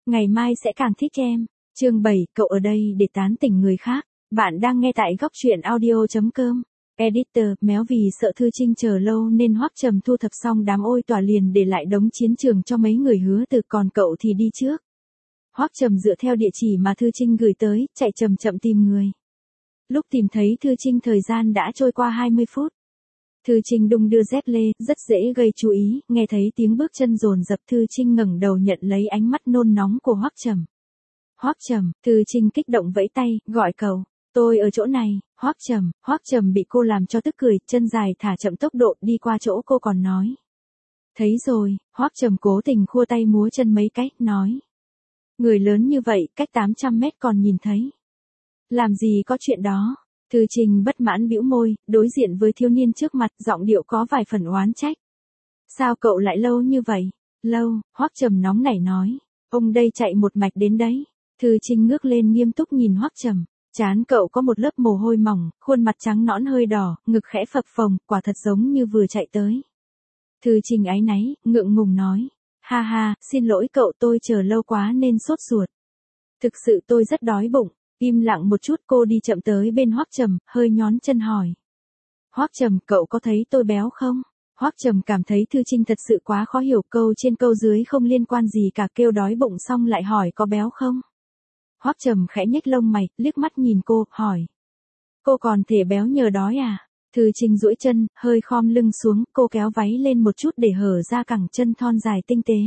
ngày mai sẽ càng thích em. Chương 7, cậu ở đây để tán tỉnh người khác. Bạn đang nghe tại góc truyện audio.com. Editor, méo vì sợ Thư Trinh chờ lâu nên Hoắc Trầm thu thập xong đám ôi tỏa liền để lại đống chiến trường cho mấy người Hứa Từ, còn cậu thì đi trước. Hoắc Trầm dựa theo địa chỉ mà Thư Trinh gửi tới, chạy chậm chậm tìm người. Lúc tìm thấy Thư Trinh thời gian đã trôi qua 20 phút. Thư Trinh đung đưa dép lê, rất dễ gây chú ý, nghe thấy tiếng bước chân dồn dập Thư Trinh ngẩng đầu nhận lấy ánh mắt nôn nóng của Hoắc Trầm. Hoắc Trầm, Thư Trinh kích động vẫy tay, gọi cậu. Tôi ở chỗ này, Hoắc Trầm bị cô làm cho tức cười, chân dài thả chậm tốc độ đi qua chỗ cô còn nói. Thấy rồi, Hoắc Trầm cố tình khua tay múa chân mấy cách, nói. Người lớn như vậy, cách 800 mét còn nhìn thấy. Làm gì có chuyện đó. Thư Trinh bất mãn bĩu môi, đối diện với thiếu niên trước mặt, giọng điệu có vài phần oán trách. Sao cậu lại lâu như vậy? Lâu, Hoắc Trầm nóng nảy nói. Ông đây chạy một mạch đến đấy. Thư Trinh ngước lên nghiêm túc nhìn Hoắc Trầm. Trán cậu có một lớp mồ hôi mỏng, khuôn mặt trắng nõn hơi đỏ, ngực khẽ phập phồng, quả thật giống như vừa chạy tới. Thư Trinh áy náy, ngượng ngùng nói. Ha ha, xin lỗi cậu, tôi chờ lâu quá nên sốt ruột. Thực sự tôi rất đói bụng. Im lặng một chút, cô đi chậm tới bên Hoắc Trầm, hơi nhón chân hỏi. Hoắc Trầm, cậu có thấy tôi béo không? Hoắc Trầm cảm thấy Thư Trinh thật sự quá khó hiểu, câu trên câu dưới không liên quan gì cả, kêu đói bụng xong lại hỏi có béo không? Hoắc Trầm khẽ nhếch lông mày, liếc mắt nhìn cô, hỏi. Cô còn thể béo nhờ đói à? Thư Trinh duỗi chân, hơi khom lưng xuống, cô kéo váy lên một chút để hở ra cẳng chân thon dài tinh tế.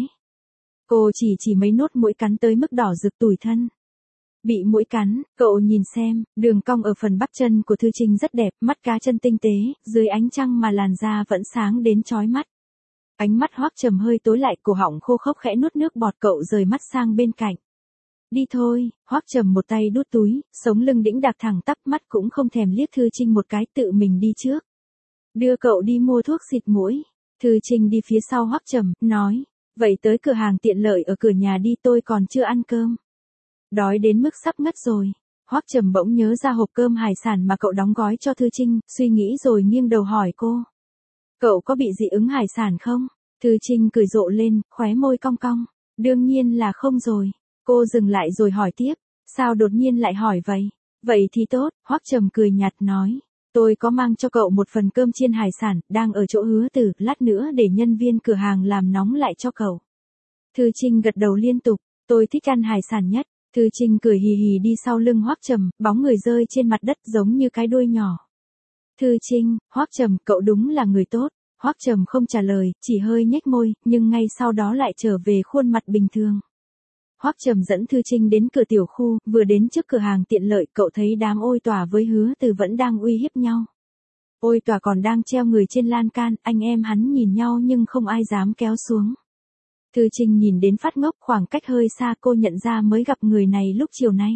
Cô chỉ mấy nốt mũi cắn tới mức đỏ rực tủi thân. Bị mũi cắn, cậu nhìn xem, đường cong ở phần bắp chân của Thư Trinh rất đẹp, mắt cá chân tinh tế, dưới ánh trăng mà làn da vẫn sáng đến chói mắt. Ánh mắt Hoắc Trầm hơi tối lại, cổ họng khô khốc khẽ nuốt nước bọt, cậu rời mắt sang bên cạnh. Đi thôi, Hoắc Trầm một tay đút túi, sống lưng đĩnh đạc thẳng tắp, mắt cũng không thèm liếc Thư Trinh một cái, tự mình đi trước. Đưa cậu đi mua thuốc xịt mũi. Thư Trinh đi phía sau Hoắc Trầm, nói, vậy tới cửa hàng tiện lợi ở cửa nhà đi, tôi còn chưa ăn cơm. Đói đến mức sắp ngất rồi. Hoắc Trầm bỗng nhớ ra hộp cơm hải sản mà cậu đóng gói cho Thư Trinh, suy nghĩ rồi nghiêng đầu hỏi cô. Cậu có bị dị ứng hải sản không? Thư Trinh cười rộ lên, khóe môi cong cong. Đương nhiên là không rồi. Cô dừng lại rồi hỏi tiếp. Sao đột nhiên lại hỏi vậy? Vậy thì tốt, Hoắc Trầm cười nhạt nói. Tôi có mang cho cậu một phần cơm chiên hải sản, đang ở chỗ Hứa Từ, lát nữa để nhân viên cửa hàng làm nóng lại cho cậu. Thư Trinh gật đầu liên tục. Tôi thích ăn hải sản nhất. Thư Trinh cười hì hì đi sau lưng Hoắc Trầm, bóng người rơi trên mặt đất giống như cái đuôi nhỏ. Thư Trinh, Hoắc Trầm, cậu đúng là người tốt. Hoắc Trầm không trả lời, chỉ hơi nhếch môi, nhưng ngay sau đó lại trở về khuôn mặt bình thường. Hoắc Trầm dẫn Thư Trinh đến cửa tiểu khu, vừa đến trước cửa hàng tiện lợi, cậu thấy đám ôi tỏa với Hứa Từ vẫn đang uy hiếp nhau. Ôi tỏa còn đang treo người trên lan can, anh em hắn nhìn nhau nhưng không ai dám kéo xuống. Thư Trinh nhìn đến phát ngốc, khoảng cách hơi xa, cô nhận ra mới gặp người này lúc chiều nay.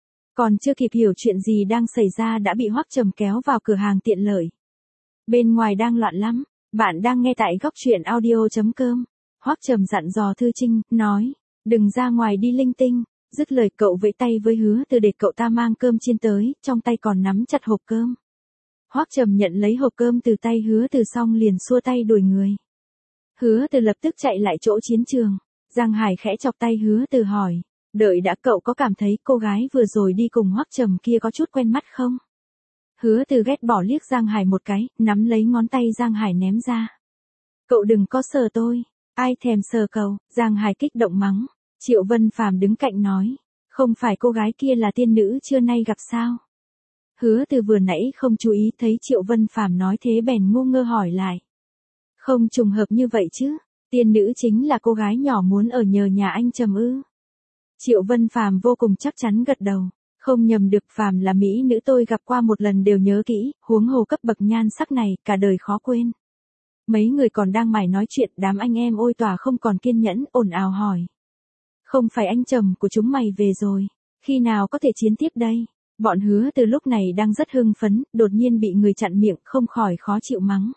Còn chưa kịp hiểu chuyện gì đang xảy ra đã bị Hoắc Trầm kéo vào cửa hàng tiện lợi. Bên ngoài đang loạn lắm, bạn đang nghe tại góc truyện audio.com. Hoắc Trầm dặn dò Thư Trinh, nói, đừng ra ngoài đi linh tinh. Dứt lời cậu vẫy tay với Hứa Từ để cậu ta mang cơm chiên tới, trong tay còn nắm chặt hộp cơm. Hoắc Trầm nhận lấy hộp cơm từ tay Hứa Từ xong liền xua tay đuổi người. Hứa Từ lập tức chạy lại chỗ chiến trường. Giang Hải khẽ chọc tay Hứa Từ hỏi. Đợi đã, cậu có cảm thấy cô gái vừa rồi đi cùng Hoắc Trầm kia có chút quen mắt không? Hứa Từ ghét bỏ liếc Giang Hải một cái, nắm lấy ngón tay Giang Hải ném ra. Cậu đừng có sờ tôi. Ai thèm sờ cậu? Giang Hải kích động mắng. Triệu Vân Phàm đứng cạnh nói. Không phải cô gái kia là tiên nữ trưa nay gặp sao? Hứa Từ vừa nãy không chú ý thấy Triệu Vân Phàm nói thế bèn ngu ngơ hỏi lại. Không trùng hợp như vậy chứ, tiên nữ chính là cô gái nhỏ muốn ở nhờ nhà anh Trầm ư? Triệu Vân Phàm vô cùng chắc chắn gật đầu, không nhầm được, Phàm là mỹ nữ tôi gặp qua một lần đều nhớ kỹ, huống hồ cấp bậc nhan sắc này, cả đời khó quên. Mấy người còn đang mải nói chuyện, đám anh em ôi tỏa không còn kiên nhẫn, ồn ào hỏi. Không phải anh Trầm của chúng mày về rồi, khi nào có thể chiến tiếp đây? Bọn Hứa Từ lúc này đang rất hưng phấn, đột nhiên bị người chặn miệng, không khỏi khó chịu mắng.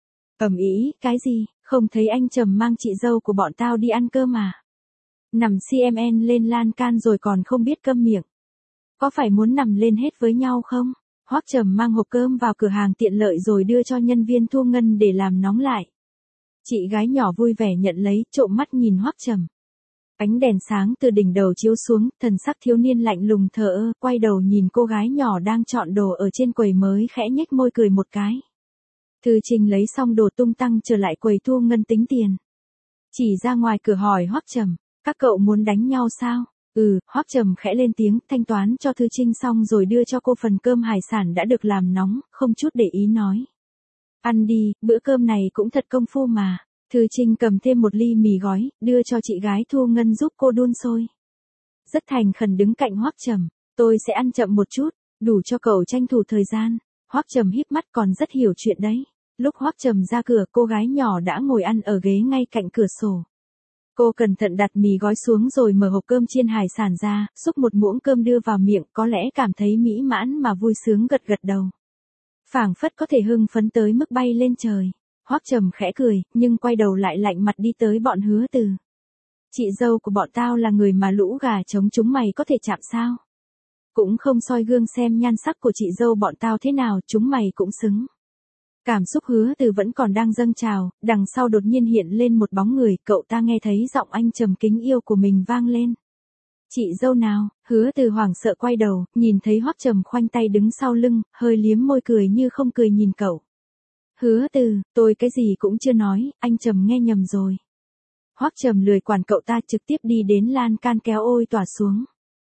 Ầm ĩ, cái gì, không thấy anh Trầm mang chị dâu của bọn tao đi ăn cơm à? Nằm CMN lên lan can rồi còn không biết câm miệng. Có phải muốn nằm lên hết với nhau không? Hoắc Trầm mang hộp cơm vào cửa hàng tiện lợi rồi đưa cho nhân viên thu ngân để làm nóng lại. Chị gái nhỏ vui vẻ nhận lấy, trộm mắt nhìn Hoắc Trầm. Ánh đèn sáng từ đỉnh đầu chiếu xuống, thần sắc thiếu niên lạnh lùng thờ ơ, quay đầu nhìn cô gái nhỏ đang chọn đồ ở trên quầy mới khẽ nhếch môi cười một cái. Thư Trinh lấy xong đồ tung tăng trở lại quầy thu ngân tính tiền. Chỉ ra ngoài cửa hỏi Hoắc Trầm, các cậu muốn đánh nhau sao? Hoắc Trầm khẽ lên tiếng, thanh toán cho Thư Trinh xong rồi đưa cho cô phần cơm hải sản đã được làm nóng, không chút để ý nói. Ăn đi, bữa cơm này cũng thật công phu mà. Thư Trinh cầm thêm một ly mì gói, đưa cho chị gái thu ngân giúp cô đun sôi. Rất thành khẩn đứng cạnh Hoắc Trầm, tôi sẽ ăn chậm một chút, đủ cho cậu tranh thủ thời gian. Hoắc Trầm híp mắt còn rất hiểu chuyện đấy. Lúc Hoắc Trầm ra cửa, cô gái nhỏ đã ngồi ăn ở ghế ngay cạnh cửa sổ. Cô cẩn thận đặt mì gói xuống rồi mở hộp cơm chiên hải sản ra, xúc một muỗng cơm đưa vào miệng, có lẽ cảm thấy mỹ mãn mà vui sướng gật gật đầu. Phảng phất có thể hưng phấn tới mức bay lên trời. Hoắc Trầm khẽ cười, nhưng quay đầu lại lạnh mặt đi tới bọn Hứa Từ. Chị dâu của bọn tao là người mà lũ gà trống chúng mày có thể chạm sao? Cũng không soi gương xem nhan sắc của chị dâu bọn tao thế nào, chúng mày cũng xứng. Cảm xúc Hứa Từ vẫn còn đang dâng trào, đằng sau đột nhiên hiện lên một bóng người, cậu ta nghe thấy giọng anh trầm kính yêu của mình vang lên. Chị dâu nào? Hứa Từ hoảng sợ quay đầu, nhìn thấy Hoắc Trầm khoanh tay đứng sau lưng, hơi liếm môi cười như không cười nhìn cậu. Hứa Từ, tôi cái gì cũng chưa nói, anh Trầm nghe nhầm rồi. Hoắc Trầm lười quản cậu ta, trực tiếp đi đến lan can kéo Ôi Tỏa xuống.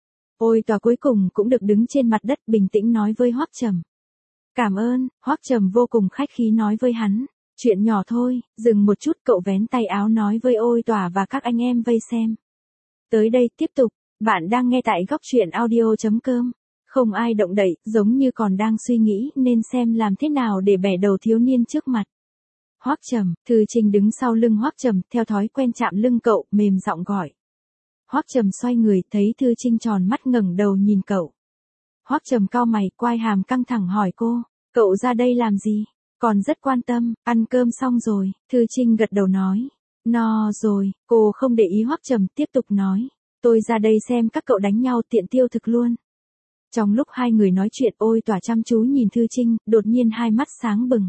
Ôi Tỏa cuối cùng cũng được đứng trên mặt đất bình tĩnh nói với Hoắc Trầm. Cảm ơn. Hoắc Trầm vô cùng khách khí nói với hắn. Chuyện nhỏ thôi, dừng một chút, cậu vén tay áo nói với Ôi Tỏa và các anh em vây xem. Tới đây tiếp tục, bạn đang nghe tại góc truyện audio.com. Không ai động đậy, giống như còn đang suy nghĩ nên xem làm thế nào để bẻ đầu thiếu niên trước mặt. Hoắc Trầm. Thư Trinh đứng sau lưng Hoắc Trầm, theo thói quen chạm lưng cậu, mềm giọng gọi. Hoắc Trầm xoay người, thấy Thư Trinh tròn mắt ngẩng đầu nhìn cậu. Hoắc Trầm cau mày, quai hàm căng thẳng hỏi cô, cậu ra đây làm gì? Còn rất quan tâm, ăn cơm xong rồi. Thư Trinh gật đầu nói, no rồi. Cô không để ý Hoắc Trầm tiếp tục nói, tôi ra đây xem các cậu đánh nhau tiện tiêu thực luôn. Trong lúc hai người nói chuyện, Ôi Tỏa chăm chú nhìn Thư Trinh, đột nhiên hai mắt sáng bừng.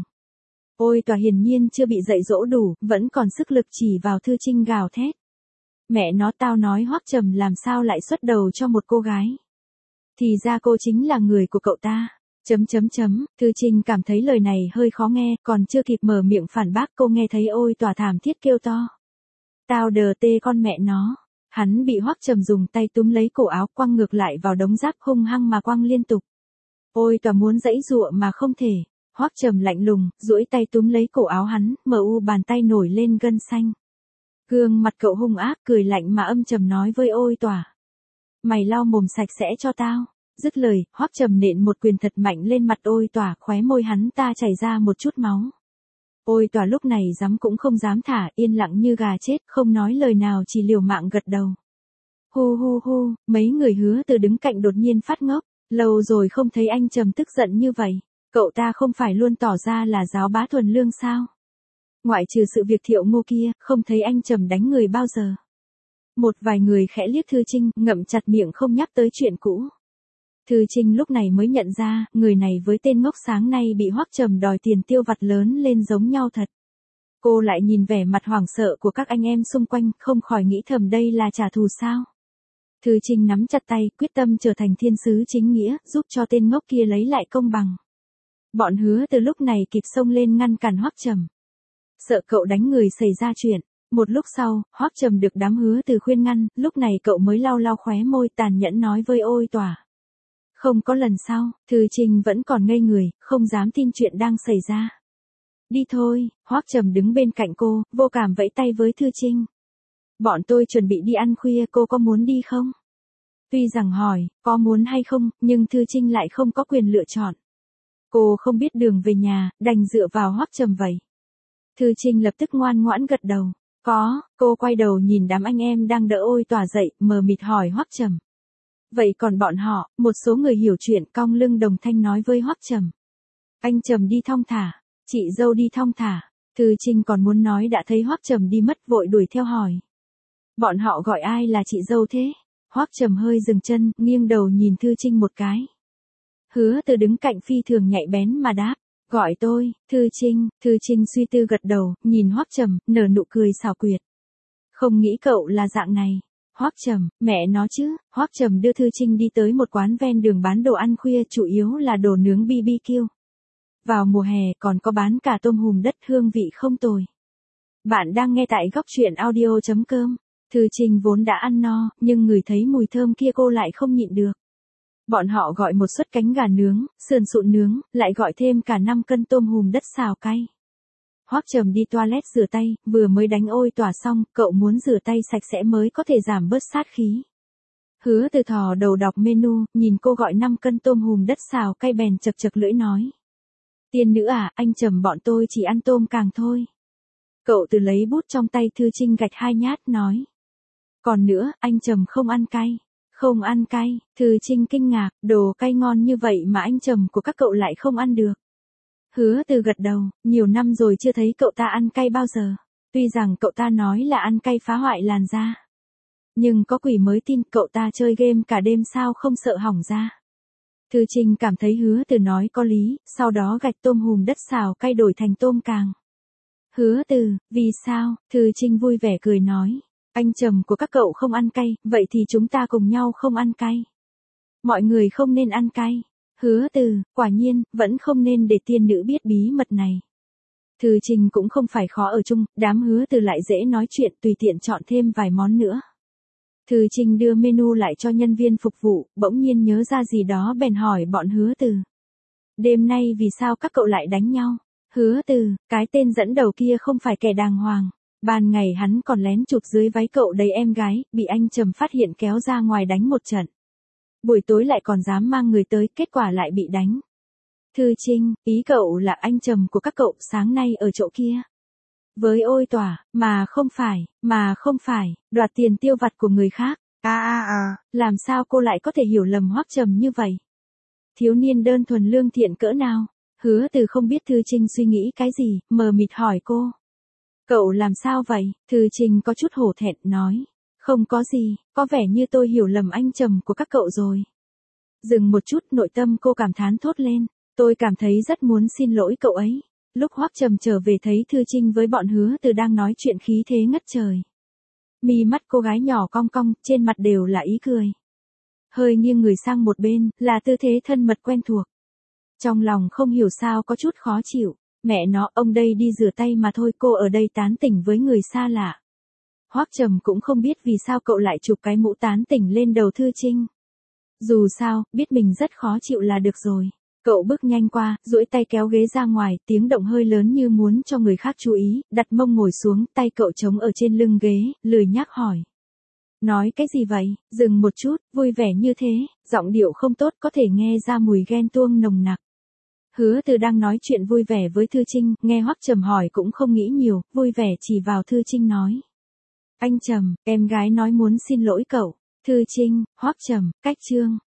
Ôi Tỏa hiển nhiên chưa bị dạy dỗ đủ, vẫn còn sức lực chỉ vào Thư Trinh gào thét. Mẹ nó, tao nói Hoắc Trầm làm sao lại xuất đầu cho một cô gái. Thì ra cô chính là người của cậu ta. Thư Trinh cảm thấy lời này hơi khó nghe, còn chưa kịp mở miệng phản bác cô nghe thấy Ôi Tỏa thảm thiết kêu to. Tao đờ tê con mẹ nó. Hắn bị Hoắc Trầm dùng tay túm lấy cổ áo quăng ngược lại vào đống rác hung hăng mà quăng liên tục. Ôi Tỏa muốn giãy giụa mà không thể. Hoắc Trầm lạnh lùng, duỗi tay túm lấy cổ áo hắn, bàn tay nổi lên gân xanh. Gương mặt cậu hung ác cười lạnh mà âm trầm nói với Ôi Tỏa. Mày lau mồm sạch sẽ cho tao. Dứt lời, Hoắc Trầm nện một quyền thật mạnh lên mặt Ôi Tỏa, khóe môi hắn ta chảy ra một chút máu. Ôi Tỏa lúc này dám cũng không dám thả, yên lặng như gà chết, không nói lời nào chỉ liều mạng gật đầu. Hu hu hu, mấy người Hứa Từ đứng cạnh đột nhiên phát ngốc, lâu rồi không thấy anh Trầm tức giận như vậy, cậu ta không phải luôn tỏ ra là giáo bá thuần lương sao? Ngoại trừ sự việc Thiệu Ngô kia, không thấy anh Trầm đánh người bao giờ. Một vài người khẽ liếc Thư Trinh, ngậm chặt miệng không nhắc tới chuyện cũ. Thư Trinh lúc này mới nhận ra, người này với tên ngốc sáng nay bị Hoắc Trầm đòi tiền tiêu vặt lớn lên giống nhau thật. Cô lại nhìn vẻ mặt hoảng sợ của các anh em xung quanh, không khỏi nghĩ thầm đây là trả thù sao. Thư Trinh nắm chặt tay, quyết tâm trở thành thiên sứ chính nghĩa, giúp cho tên ngốc kia lấy lại công bằng. Bọn Hứa Từ lúc này kịp xông lên ngăn cản Hoắc Trầm. Sợ cậu đánh người xảy ra chuyện. Một lúc sau, Hoắc Trầm được đám Hứa Từ khuyên ngăn, lúc này cậu mới lau lau khóe môi tàn nhẫn nói với Ôi Tỏa. Không có lần sau, Thư Trinh vẫn còn ngây người, không dám tin chuyện đang xảy ra. Đi thôi. Hoắc Trầm đứng bên cạnh cô, vô cảm vẫy tay với Thư Trinh. Bọn tôi chuẩn bị đi ăn khuya, cô có muốn đi không? Tuy rằng hỏi, có muốn hay không, nhưng Thư Trinh lại không có quyền lựa chọn. Cô không biết đường về nhà, đành dựa vào Hoắc Trầm vậy. Thư Trinh lập tức ngoan ngoãn gật đầu. Có. Cô quay đầu nhìn đám anh em đang đỡ Ôi Tỏa dậy, mờ mịt hỏi Hoắc Trầm. Vậy còn bọn họ? Một số người hiểu chuyện cong lưng đồng thanh nói với Hoắc Trầm. Anh Trầm đi thong thả, chị dâu đi thong thả. Thư Trinh còn muốn nói đã thấy Hoắc Trầm đi mất, vội đuổi theo hỏi. Bọn họ gọi ai là chị dâu thế? Hoắc Trầm hơi dừng chân, nghiêng đầu nhìn Thư Trinh một cái. Hứa Từ đứng cạnh phi thường nhạy bén mà đáp. Gọi tôi. Thư Trinh suy tư gật đầu, nhìn Hoắc Trầm, nở nụ cười xảo quyệt. Không nghĩ cậu là dạng này. Hoắc Trầm, mẹ nó chứ, Hoắc Trầm đưa Thư Trinh đi tới một quán ven đường bán đồ ăn khuya, chủ yếu là đồ nướng BBQ. Vào mùa hè còn có bán cả tôm hùm đất, hương vị không tồi. Bạn đang nghe tại góc truyện audio.com. Thư Trinh vốn đã ăn no, nhưng ngửi thấy mùi thơm kia cô lại không nhịn được. Bọn họ gọi một suất cánh gà nướng, sườn sụn nướng, lại gọi thêm cả 5 cân tôm hùm đất xào cay. Hoắc Trầm đi toilet rửa tay, vừa mới đánh ôi tỏa xong, cậu muốn rửa tay sạch sẽ mới có thể giảm bớt sát khí. Hứa Từ thò đầu đọc menu, nhìn cô gọi 5 cân tôm hùm đất xào cay bèn chật chật lưỡi nói. Tiên nữ à, anh Trầm bọn tôi chỉ ăn tôm càng thôi. Cậu Từ lấy bút trong tay Thư Trinh gạch 2 nhát nói. Còn nữa, anh Trầm không ăn cay. Không ăn cay, Thư Trinh kinh ngạc, đồ cay ngon như vậy mà anh Trầm của các cậu lại không ăn được. Hứa Từ gật đầu, nhiều năm rồi chưa thấy cậu ta ăn cay bao giờ. Tuy rằng cậu ta nói là ăn cay phá hoại làn da. Nhưng có quỷ mới tin, cậu ta chơi game cả đêm sao không sợ hỏng da. Thư Trinh cảm thấy Hứa Từ nói có lý, sau đó gạch tôm hùm đất xào cay đổi thành tôm càng. Hứa Từ, vì sao? Thư Trinh vui vẻ cười nói. Anh Trầm của các cậu không ăn cay, vậy thì chúng ta cùng nhau không ăn cay. Mọi người không nên ăn cay. Hứa Từ, quả nhiên, vẫn không nên để tiên nữ biết bí mật này. Thư Trinh cũng không phải khó ở chung, đám Hứa Từ lại dễ nói chuyện, tùy tiện chọn thêm vài món nữa. Thư Trinh đưa menu lại cho nhân viên phục vụ, bỗng nhiên nhớ ra gì đó bèn hỏi bọn Hứa Từ. Đêm nay vì sao các cậu lại đánh nhau? Hứa Từ, cái tên dẫn đầu kia không phải kẻ đàng hoàng. Ban ngày hắn còn lén chụp dưới váy cậu đầy em gái, bị anh Trầm phát hiện kéo ra ngoài đánh một trận. Buổi tối lại còn dám mang người tới, kết quả lại bị đánh. Thư Trinh, ý cậu là anh Trầm của các cậu sáng nay ở chỗ kia. Với ôi tỏa, mà không phải, đoạt tiền tiêu vặt của người khác. Làm sao cô lại có thể hiểu lầm Hoắc Trầm như vậy? Thiếu niên đơn thuần lương thiện cỡ nào? Hứa Từ không biết Thư Trinh suy nghĩ cái gì, mờ mịt hỏi cô. Cậu làm sao vậy? Thư Trinh có chút hổ thẹn nói. Không có gì, có vẻ như tôi hiểu lầm anh Trầm của các cậu rồi. Dừng một chút, nội tâm cô cảm thán thốt lên. Tôi cảm thấy rất muốn xin lỗi cậu ấy. Lúc Hoắc Trầm trở về thấy Thư Trinh với bọn Hứa Từ đang nói chuyện khí thế ngất trời. Mi mắt cô gái nhỏ cong cong, trên mặt đều là ý cười. Hơi nghiêng người sang một bên, là tư thế thân mật quen thuộc. Trong lòng không hiểu sao có chút khó chịu. Mẹ nó, ông đây đi rửa tay mà thôi, cô ở đây tán tỉnh với người xa lạ. Hoắc Trầm cũng không biết vì sao cậu lại chụp cái mũ tán tỉnh lên đầu Thư Trinh. Dù sao, biết mình rất khó chịu là được rồi. Cậu bước nhanh qua, duỗi tay kéo ghế ra ngoài, tiếng động hơi lớn như muốn cho người khác chú ý, đặt mông ngồi xuống, tay cậu chống ở trên lưng ghế, lười nhác hỏi. Nói cái gì vậy? Dừng một chút, vui vẻ như thế, giọng điệu không tốt có thể nghe ra mùi ghen tuông nồng nặc. Hứa Từ đang nói chuyện vui vẻ với Thư Trinh, nghe Hoắc Trầm hỏi cũng không nghĩ nhiều, vui vẻ chỉ vào Thư Trinh nói. Anh Trầm, em gái nói muốn xin lỗi cậu. Thư Trinh, Hoắc Trầm, cách chương.